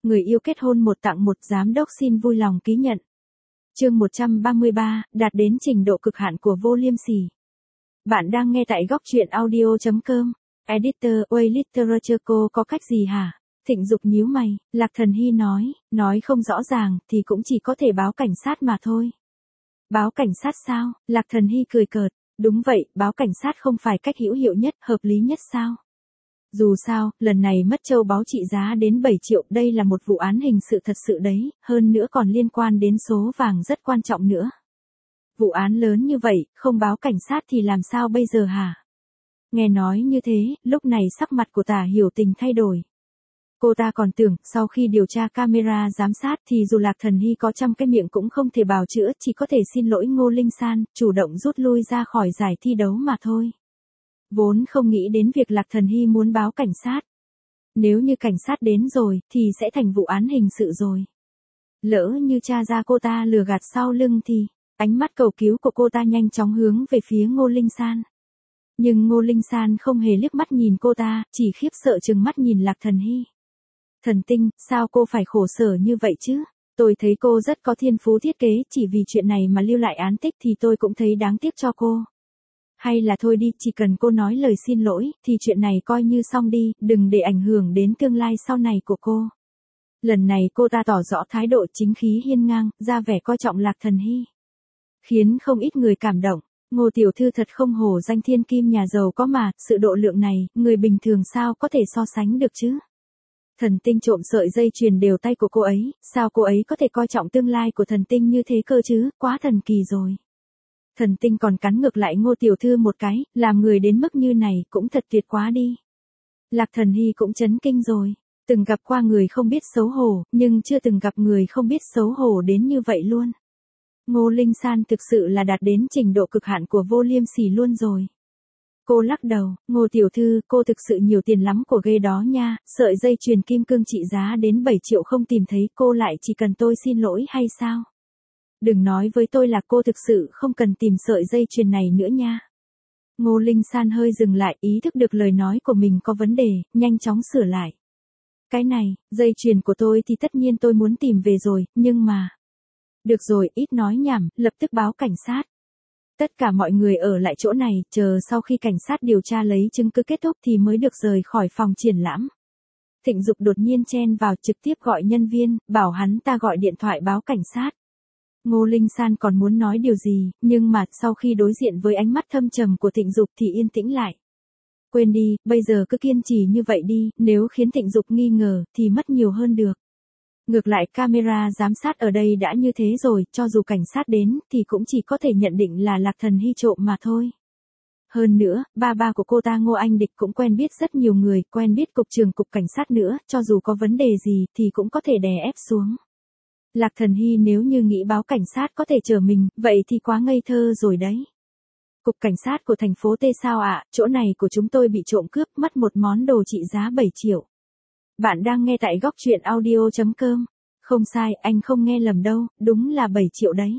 Người yêu kết hôn một tặng một, giám đốc xin vui lòng ký nhận. Chương 133, đạt đến trình độ cực hạn của vô liêm sỉ. Bạn đang nghe tại góc truyện audio.com. Editor, Way Literature, cô có cách gì hả? Thịnh Dục nhíu mày, Lạc Thần Hy nói không rõ ràng thì cũng chỉ có thể báo cảnh sát mà thôi. Báo cảnh sát sao? Lạc Thần Hy cười cợt, đúng vậy, báo cảnh sát không phải cách hữu hiệu nhất, hợp lý nhất sao? Dù sao, lần này mất châu báu trị giá đến 7 triệu, đây là một vụ án hình sự thật sự đấy, hơn nữa còn liên quan đến số vàng rất quan trọng nữa. Vụ án lớn như vậy, không báo cảnh sát thì làm sao bây giờ hả? Nghe nói như thế, lúc này sắc mặt của Tả Hiểu Tình thay đổi. Cô ta còn tưởng, sau khi điều tra camera giám sát thì dù Lạc Thần Hy có trăm cái miệng cũng không thể bào chữa, chỉ có thể xin lỗi Ngô Linh San, chủ động rút lui ra khỏi giải thi đấu mà thôi. Vốn không nghĩ đến việc Lạc Thần Hy muốn báo cảnh sát. Nếu như cảnh sát đến rồi, thì sẽ thành vụ án hình sự rồi. Lỡ như tra ra cô ta lừa gạt sau lưng thì, ánh mắt cầu cứu của cô ta nhanh chóng hướng về phía Ngô Linh San. Nhưng Ngô Linh San không hề liếc mắt nhìn cô ta, chỉ khiếp sợ trừng mắt nhìn Lạc Thần Hy. Thần Tinh, sao cô phải khổ sở như vậy chứ? Tôi thấy cô rất có thiên phú thiết kế, chỉ vì chuyện này mà lưu lại án tích thì tôi cũng thấy đáng tiếc cho cô. Hay là thôi đi, chỉ cần cô nói lời xin lỗi, thì chuyện này coi như xong đi, đừng để ảnh hưởng đến tương lai sau này của cô. Lần này cô ta tỏ rõ thái độ chính khí hiên ngang, ra vẻ coi trọng Lạc Thần Hy. Khiến không ít người cảm động. Ngô tiểu thư thật không hổ danh thiên kim nhà giàu có mà, sự độ lượng này, người bình thường sao có thể so sánh được chứ? Thần Tinh trộm sợi dây chuyền đều tay của cô ấy, sao cô ấy có thể coi trọng tương lai của Thần Tinh như thế cơ chứ, quá thần kỳ rồi. Thần Tinh còn cắn ngược lại Ngô tiểu thư một cái, làm người đến mức như này cũng thật tuyệt quá đi. Lạc Thần Hy cũng chấn kinh rồi, từng gặp qua người không biết xấu hổ, nhưng chưa từng gặp người không biết xấu hổ đến như vậy luôn. Ngô Linh San thực sự là đạt đến trình độ cực hạn của vô liêm sỉ luôn rồi. Cô lắc đầu, Ngô tiểu thư, cô thực sự nhiều tiền lắm của ghê đó nha, sợi dây chuyền kim cương trị giá đến 7 triệu không tìm thấy, cô lại chỉ cần tôi xin lỗi hay sao? Đừng nói với tôi là cô thực sự không cần tìm sợi dây chuyền này nữa nha. Ngô Linh San hơi dừng lại, ý thức được lời nói của mình có vấn đề, nhanh chóng sửa lại. Cái này, dây chuyền của tôi thì tất nhiên tôi muốn tìm về rồi, nhưng mà... Được rồi, ít nói nhảm, lập tức báo cảnh sát. Tất cả mọi người ở lại chỗ này, chờ sau khi cảnh sát điều tra lấy chứng cứ kết thúc thì mới được rời khỏi phòng triển lãm. Thịnh Dục đột nhiên chen vào, trực tiếp gọi nhân viên, bảo hắn ta gọi điện thoại báo cảnh sát. Ngô Linh San còn muốn nói điều gì, nhưng mà sau khi đối diện với ánh mắt thâm trầm của Thịnh Dục thì yên tĩnh lại. Quên đi, bây giờ cứ kiên trì như vậy đi, nếu khiến Thịnh Dục nghi ngờ thì mất nhiều hơn được. Ngược lại camera giám sát ở đây đã như thế rồi, cho dù cảnh sát đến thì cũng chỉ có thể nhận định là Lạc Thần Hy trộm mà thôi. Hơn nữa, ba của cô ta Ngô Anh Địch cũng quen biết rất nhiều người, quen biết cục trưởng cục cảnh sát nữa, cho dù có vấn đề gì thì cũng có thể đè ép xuống. Lạc Thần Hy nếu như nghĩ báo cảnh sát có thể chở mình, vậy thì quá ngây thơ rồi đấy. Cục cảnh sát của thành phố T sao ạ, chỗ này của chúng tôi bị trộm cướp, mất một món đồ trị giá 7 triệu. Bạn đang nghe tại góc truyện audio.com. Không sai, anh không nghe lầm đâu, đúng là 7 triệu đấy.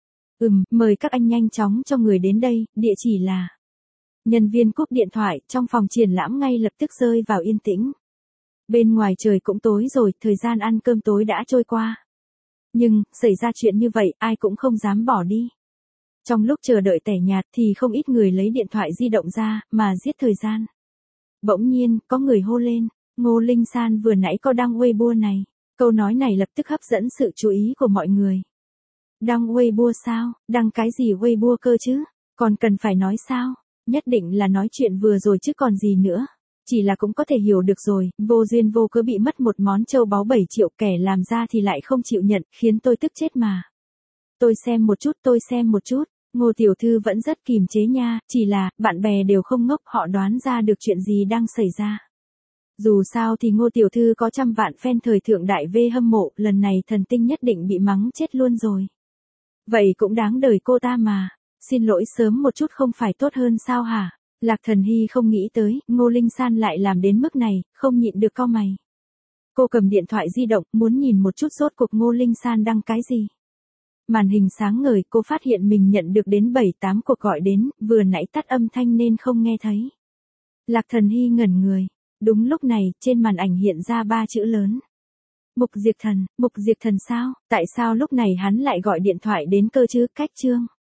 Mời các anh nhanh chóng cho người đến đây, địa chỉ là... Nhân viên cúp điện thoại, trong phòng triển lãm ngay lập tức rơi vào yên tĩnh. Bên ngoài trời cũng tối rồi, thời gian ăn cơm tối đã trôi qua. Nhưng, xảy ra chuyện như vậy, ai cũng không dám bỏ đi. Trong lúc chờ đợi tẻ nhạt thì không ít người lấy điện thoại di động ra, mà giết thời gian. Bỗng nhiên, có người hô lên. Ngô Linh San vừa nãy có đăng Weibo này. Câu nói này lập tức hấp dẫn sự chú ý của mọi người. Đăng Weibo sao? Đăng cái gì Weibo cơ chứ? Còn cần phải nói sao? Nhất định là nói chuyện vừa rồi chứ còn gì nữa. Chỉ là cũng có thể hiểu được rồi, vô duyên vô cớ bị mất một món châu báu 7 triệu, kẻ làm ra thì lại không chịu nhận, khiến tôi tức chết mà. Tôi xem một chút, Ngô tiểu thư vẫn rất kìm chế nha, chỉ là, bạn bè đều không ngốc, họ đoán ra được chuyện gì đang xảy ra. Dù sao thì Ngô tiểu thư có trăm vạn fan thời thượng đại V hâm mộ, lần này Thần Tinh nhất định bị mắng chết luôn rồi. Vậy cũng đáng đời cô ta mà, xin lỗi sớm một chút không phải tốt hơn sao hả? Lạc Thần Hy không nghĩ tới, Ngô Linh San lại làm đến mức này, không nhịn được cau mày. Cô cầm điện thoại di động, muốn nhìn một chút rốt cuộc Ngô Linh San đăng cái gì. Màn hình sáng ngời, cô phát hiện mình nhận được đến 7-8 cuộc gọi đến, vừa nãy tắt âm thanh nên không nghe thấy. Lạc Thần Hy ngẩn người. Đúng lúc này, trên màn ảnh hiện ra 3 chữ lớn. Mục Diệp Thần sao? Tại sao lúc này hắn lại gọi điện thoại đến cơ chứ? Cách chương.